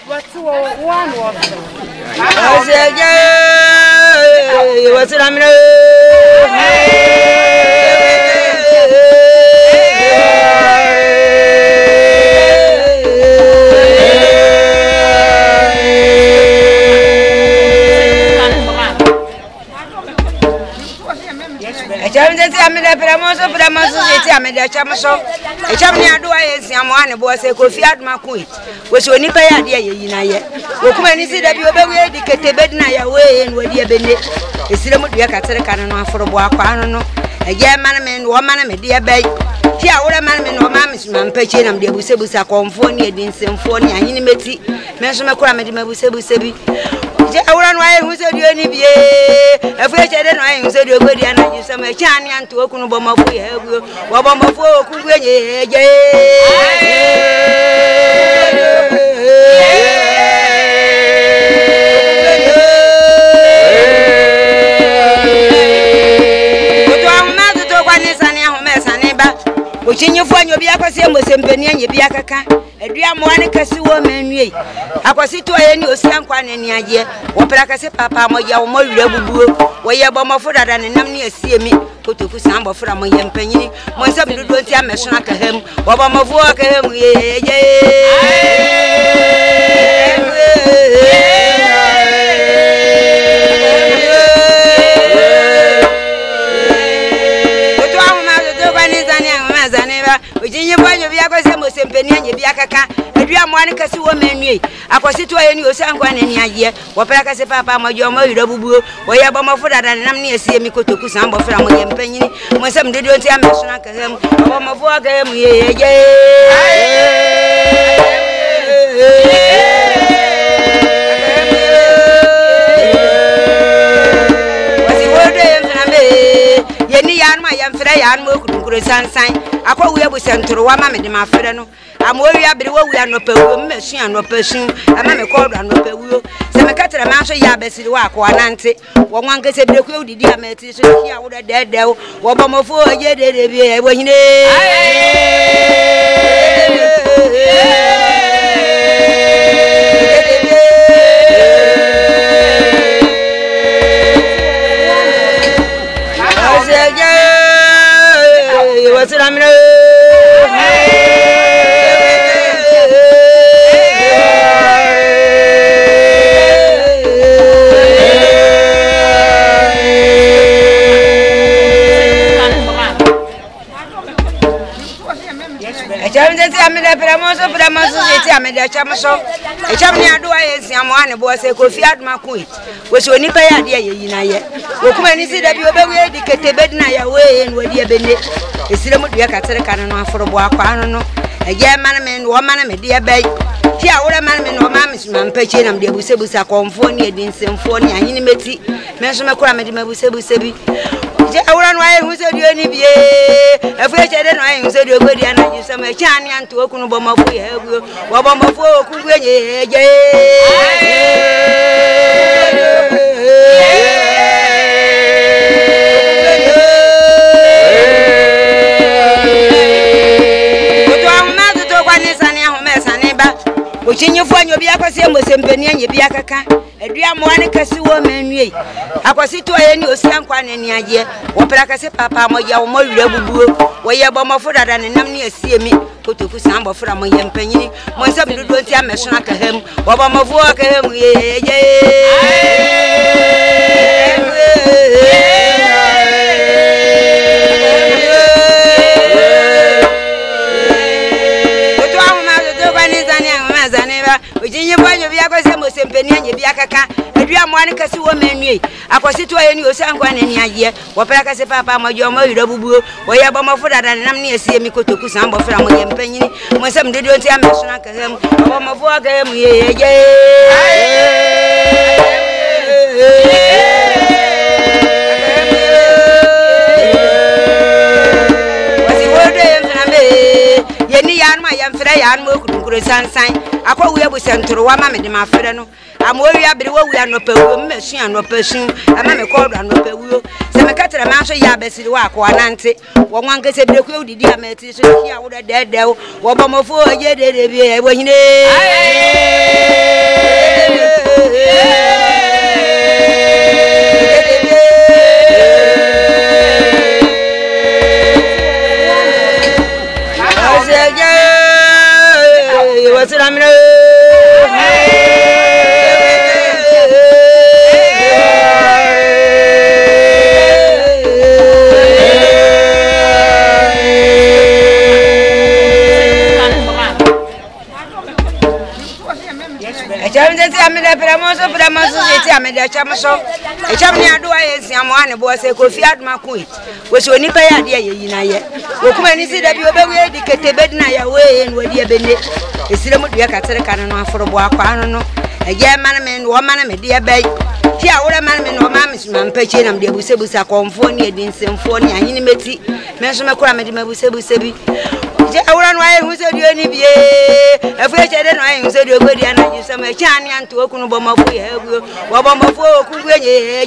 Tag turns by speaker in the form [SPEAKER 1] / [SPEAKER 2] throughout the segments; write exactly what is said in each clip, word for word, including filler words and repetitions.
[SPEAKER 1] What's one was?
[SPEAKER 2] I said, what's it? I'm I'm in the Pramoso, Pramoso, I'm in the Chamaso. A champion do I see I'm one boy, a coffee at my queen, which will nip a idea in a year. When you see that you obey the bed night away and where you been it. It's still a Catholic for a walk. I don't know. A young man, one man, a dear bay. Here, what a man, no mamma's man, Pachin, and the Busebusa, Confornia, in Symphonia, Inimity, Mention Macramid, Mabusebu Sebi. I want why who said you any be a fresh and I said you're good and I use some Chanian to open a bomb of we have you. What bomb of four could be which in your phone you'll be a question with Symphony and you be a caca. A dear morning cassie woman, ye. I was it to any Ocean any idea. What Placase Papa, my young Moyu, where your bomb of food and an amnia see me, put to Kusamba from my young penny. My son do not tell me, snack at him, or bomb of work at him, Virginia, you be a Gosamo Symphony and you be a caca. A dear Monica, see woman, ye. I was it to any Ocean any idea. What Placase Papa, my young Moyu, where your bomb of food and an amnia see me, put to Kusamba from my young penny. My son did not tell me, snack at him, or bomb of work at him, Yenny and my young Freya and Moku Sansign. I call we have sent to one mammy, my friend. I'm worried about we are no per machine and no person. I'm a called and no per wheel. Some a cat and a mouse, Yabes, walk one auntie. One gets a break with the diameter, so here would a dead devil. What bomb of four, ye did it when you what's it? I'm I'm in the Pramoso, Pramoso, I'm in the Chamaso. A champion do I see I'm one boy, a coffee at my queen, which will nip a idea in a year. When you see that you obey the bed night away and where you been it. It's still a Catholic for a walk. I don't know. A young man, one man, a dear bay. Here, what a man, no mamma's man, Pachin, and the Busebusa, Confornia, in Symphonia, Inimity, Mention Macramid, Mabusebu Sebi. I want why who said you any be a fresh and I said you're good and I use some Chanian to open a bomb of we have you. What bomb of four could be which in your phone you'll be a question with Symphony and you be a caca. A dear Monica, see woman, ye. I was it to any Ocean any idea. What Placase Papa, my young Moyu, where your bomb of food and an amnia see me, put to Kusamba from my young penny. My son do not tell me, snack at him, or bomb of work at him, Virginia, you be a Gosamo Symphony and you be a caca. A dear Monica, see woman, ye. I was it to any Ocean any idea. What Placase Papa, my young Moyu, where your bomb of food and an amnia see me, put to Kusamba from my young penny. My son did not tell me, snack at him, or bomb of work at him, Yenny and my young Freya and Moku Sansign. I call we have sent to one mammy, my friend. I'm worried about we are no per machine and no person. I'm a called and no per wheel. Some a cat and a mouse, Yabes, walk one auntie. One gets a break with the diameter, so here would a dead devil. What bomb of four, ye did it when you Amida Pramoso, Pramoso, Amida Chamaso, a Chamia do I see Amwana Boss, a coffee at Makui, which when you pay a dear Yinaye. When you see that you obey dedicated bedna away and where you been it, it's still a Cataracan for a walk. I don't know. A young man, one man, a dear bay. Here, what a man, no mammas, man, Pachin, and the Busebusa, Confornia, in Symphonia, Inimity, Mention Macramid, Mabusebu Sebi. I want why who said you any be a fresh and I said you're good and you some Chanian to open Obama for you, Obama for Kuya.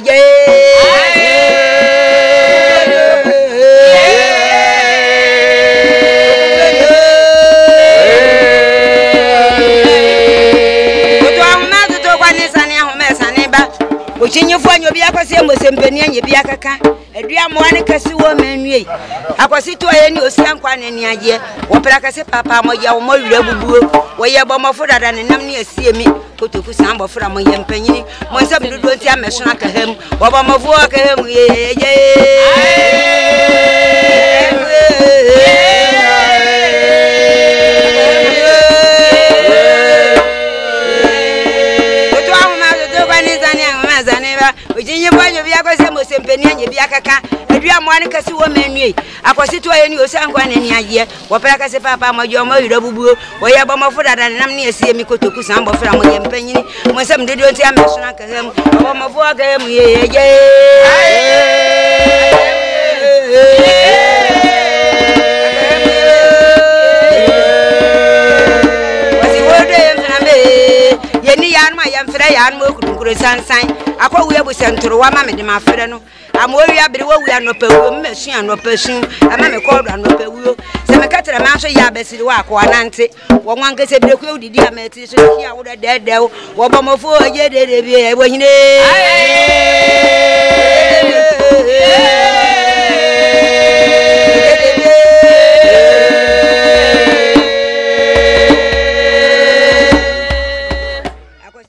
[SPEAKER 2] Which in your phone, you'll be a person with some penny and you be a caca. A dear morning, Cassie woman, ye. I was it to any of some quan any idea. Or Placase Papa, my young Moyu, where your bomber for that and none near see me. Put to Kusamba from my young penny. My son, you don't tell me, son, to him. Obama walk him, Virginia, you be a person, penny, and you be a caca. A dear Monica, see woman, ye. I was it to any of some one any idea. Or Placase Papa, my young Moyu, where your bomber for that and none near see me go to Kusamba from my young penny. When some did not tell me, son, to him. Obama walk him, Yenny and my young Freya and San sign. I call we have sent to one mammy, my friend. I'm worried about we are no per machine and no person. A mammy called and no per wheel. Some a cat and a mouse, Yabes, walk one auntie. One gets a big wheel, the dear Metis, here would a dead devil. What bomb of four, yeah, they be a winning.